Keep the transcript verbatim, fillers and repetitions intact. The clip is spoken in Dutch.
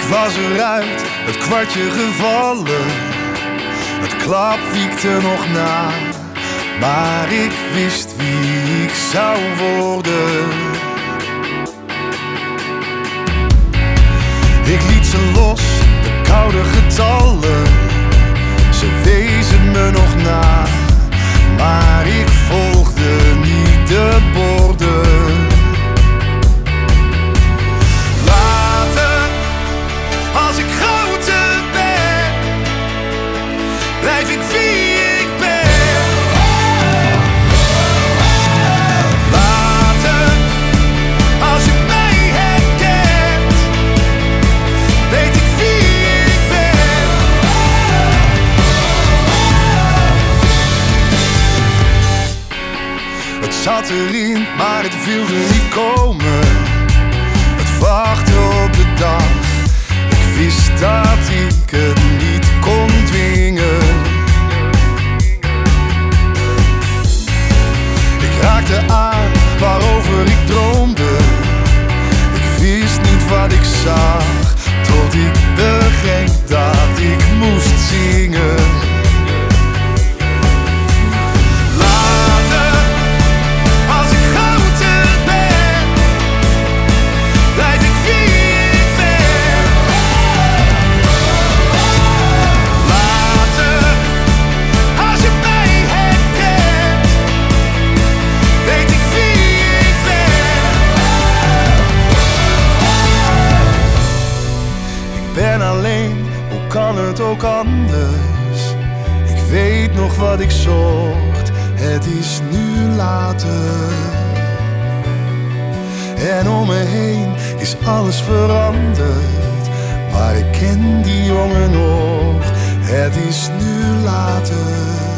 was eruit, het kwartje gevallen. Het klap wiekte nog na, maar ik wist wie ik zou worden. Ik liet ze los, de koude getallen. Ze wezen me nog na, maar ik volgde niet de borden. Later, als ik groter ben, blijf ik wie ik ben. Later, als je mij herkent, weet ik wie ik ben. Het zat erin, maar het wilde niet komen. Het wachten op de dag. Ik wist dat ik het niet kon dwingen. Ik raakte aan waarover ik droomde. Ik wist niet wat ik zag, tot ik begreep dat ik moest zingen. Kan het ook anders? Ik weet nog wat ik zocht. Het is nu later. En om me heen is alles veranderd. Maar ik ken die jongen nog. Het is nu later.